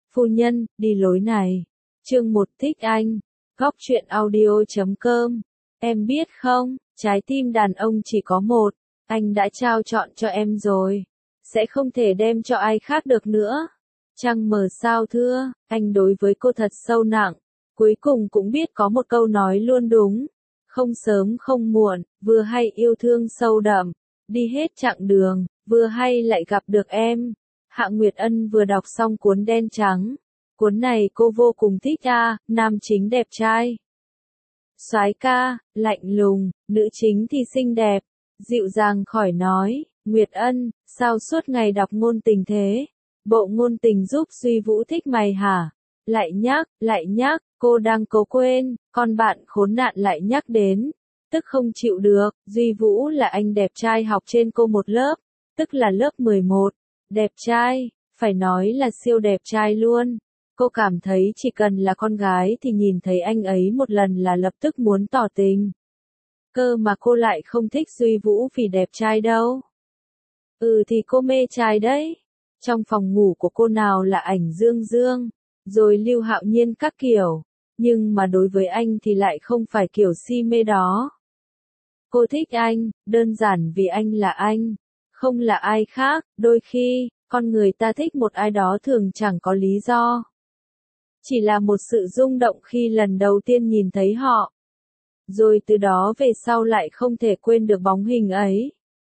Phu nhân, đi lối này. Chương 1 thích anh. Góc truyện audio.com. Em biết không, trái tim đàn ông chỉ có một, anh đã trao chọn cho em rồi. Sẽ không thể đem cho ai khác được nữa. Trăng mờ sao thưa, anh đối với cô thật sâu nặng. Cuối cùng cũng biết có một câu nói luôn đúng. Không sớm không muộn, vừa hay yêu thương sâu đậm. Đi hết chặng đường, vừa hay lại gặp được em. Hạ Nguyệt Ân vừa đọc xong cuốn Đen Trắng. Cuốn này cô vô cùng thích nam chính đẹp trai. Soái ca, lạnh lùng, nữ chính thì xinh đẹp. Dịu dàng khỏi nói, Nguyệt Ân, sao suốt ngày đọc ngôn tình thế? Bộ ngôn tình giúp Duy Vũ thích mày hả? Lại nhắc, cô đang cố quên, con bạn khốn nạn lại nhắc đến. Tức không chịu được, Duy Vũ là anh đẹp trai học trên cô một lớp, tức là lớp 11. Đẹp trai, phải nói là siêu đẹp trai luôn. Cô cảm thấy chỉ cần là con gái thì nhìn thấy anh ấy một lần là lập tức muốn tỏ tình. Cơ mà cô lại không thích Duy Vũ vì đẹp trai đâu. Thì cô mê trai đấy. Trong phòng ngủ của cô nào là ảnh Dương Dương, rồi Lưu Hạo Nhiên các kiểu. Nhưng mà đối với anh thì lại không phải kiểu si mê đó. Cô thích anh, đơn giản vì anh là anh. Không là ai khác, đôi khi, con người ta thích một ai đó thường chẳng có lý do. Chỉ là một sự rung động khi lần đầu tiên nhìn thấy họ. Rồi từ đó về sau lại không thể quên được bóng hình ấy.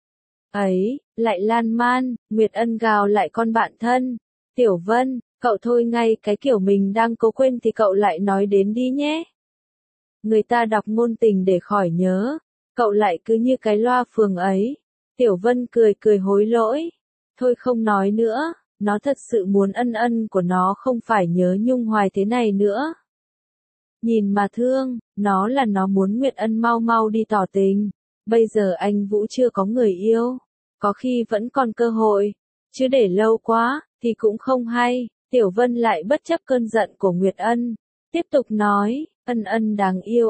Lại lan man, Nguyệt Ân gào lại con bạn thân. Tiểu Vân, cậu thôi ngay cái kiểu mình đang cố quên thì cậu lại nói đến đi nhé. Người ta đọc ngôn tình để khỏi nhớ. Cậu lại cứ như cái loa phường ấy. Tiểu Vân cười hối lỗi. Thôi không nói nữa, nó thật sự muốn ân của nó không phải nhớ nhung hoài thế này nữa. Nhìn mà thương, nó muốn Nguyệt Ân mau mau đi tỏ tình. Bây giờ anh Vũ chưa có người yêu, có khi vẫn còn cơ hội, chứ để lâu quá, thì cũng không hay. Tiểu Vân lại bất chấp cơn giận của Nguyệt Ân, tiếp tục nói, Ân đáng yêu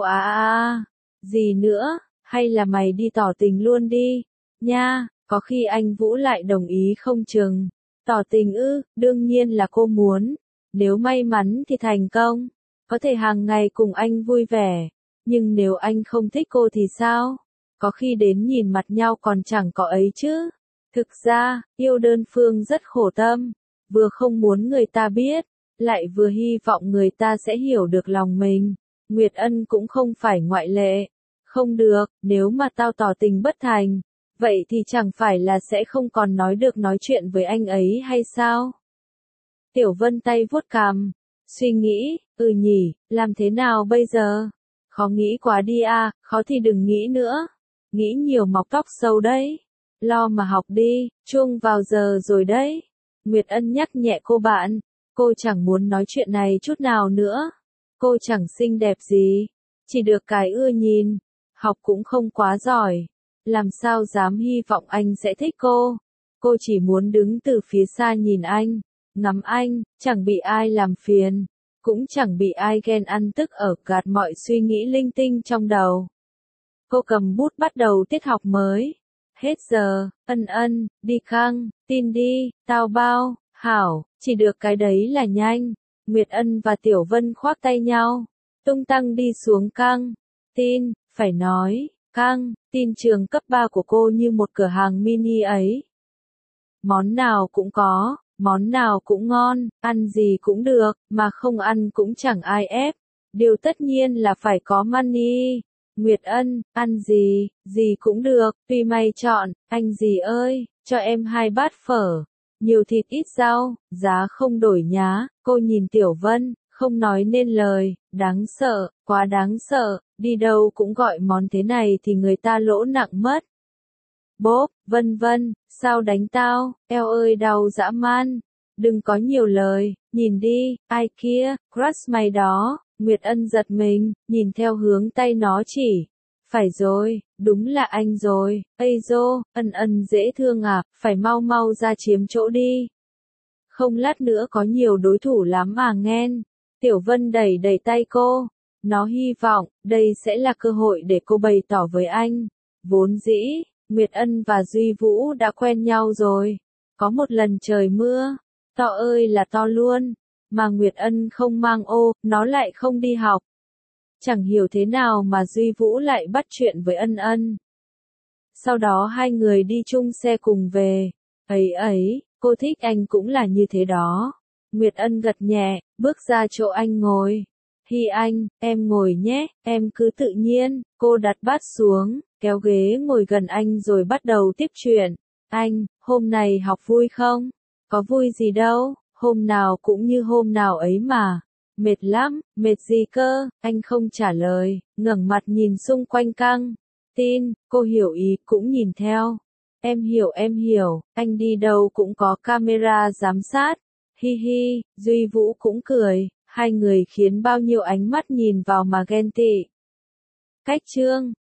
gì nữa, hay là mày đi tỏ tình luôn đi, nha, có khi anh Vũ lại đồng ý không chừng. Tỏ tình đương nhiên là cô muốn, nếu may mắn thì thành công, có thể hàng ngày cùng anh vui vẻ, nhưng nếu anh không thích cô thì sao? Có khi đến nhìn mặt nhau còn chẳng có ấy chứ. Thực ra, yêu đơn phương rất khổ tâm, vừa không muốn người ta biết, lại vừa hy vọng người ta sẽ hiểu được lòng mình. Nguyệt Ân cũng không phải ngoại lệ. Không được, nếu mà tao tỏ tình bất thành, vậy thì chẳng phải là sẽ không còn nói chuyện với anh ấy hay sao? Tiểu Vân tay vuốt cằm, suy nghĩ, nhỉ, làm thế nào bây giờ? Khó nghĩ quá đi khó thì đừng nghĩ nữa. Nghĩ nhiều mọc tóc sâu đấy. Lo mà học đi, chuông vào giờ rồi đấy. Nguyệt Ân nhắc nhẹ cô bạn, cô chẳng muốn nói chuyện này chút nào nữa. Cô chẳng xinh đẹp gì, chỉ được cái ưa nhìn, học cũng không quá giỏi. Làm sao dám hy vọng anh sẽ thích cô. Cô chỉ muốn đứng từ phía xa nhìn anh, ngắm anh, chẳng bị ai làm phiền, cũng chẳng bị ai ghen ăn tức ở, gạt mọi suy nghĩ linh tinh trong đầu. Cô cầm bút bắt đầu tiết học mới. Hết giờ, Ân, đi căng, tin đi, tao bao, hảo, chỉ được cái đấy là nhanh. Nguyệt Ân và Tiểu Vân khoác tay nhau, tung tăng đi xuống căng. Tin, phải nói, căng, tin trường cấp 3 của cô như một cửa hàng mini ấy. Món nào cũng có, món nào cũng ngon, ăn gì cũng được, mà không ăn cũng chẳng ai ép. Điều tất nhiên là phải có money. Nguyệt Ân, ăn gì cũng được, tùy mày chọn, anh gì ơi, cho em 2 bát phở, nhiều thịt ít rau, giá không đổi nhá. Cô nhìn Tiểu Vân, không nói nên lời, đáng sợ, quá đáng sợ, đi đâu cũng gọi món thế này thì người ta lỗ nặng mất. Bốp, Vân, sao đánh tao, eo ơi đau dã man, đừng có nhiều lời, nhìn đi, ai kia, crush mày đó. Nguyệt Ân giật mình, nhìn theo hướng tay nó chỉ. Phải rồi, đúng là anh rồi, Ân dễ thương phải mau mau ra chiếm chỗ đi. Không lát nữa có nhiều đối thủ lắm mà nghen. Tiểu Vân đẩy tay cô. Nó hy vọng, đây sẽ là cơ hội để cô bày tỏ với anh. Vốn dĩ, Nguyệt Ân và Duy Vũ đã quen nhau rồi. Có một lần trời mưa, to ơi là to luôn. mà Nguyệt Ân không mang ô, nó lại không đi học. Chẳng hiểu thế nào mà Duy Vũ lại bắt chuyện với Ân Ân. Sau đó hai người đi chung xe cùng về. Ấy, cô thích anh cũng là như thế đó. Nguyệt Ân gật nhẹ, bước ra chỗ anh ngồi. Hi anh, em ngồi nhé, em cứ tự nhiên. Cô đặt bát xuống, kéo ghế ngồi gần anh rồi bắt đầu tiếp chuyện. Anh, hôm này học vui không? Có vui gì đâu, hôm nào cũng như hôm nào ấy mà. Mệt lắm, mệt gì cơ? Anh không trả lời, ngẩng mặt nhìn xung quanh căng. Tin, cô hiểu ý, cũng nhìn theo. Em hiểu, anh đi đâu cũng có camera giám sát. Hi hi, Duy Vũ cũng cười, hai người khiến bao nhiêu ánh mắt nhìn vào mà ghen tị. Cách chương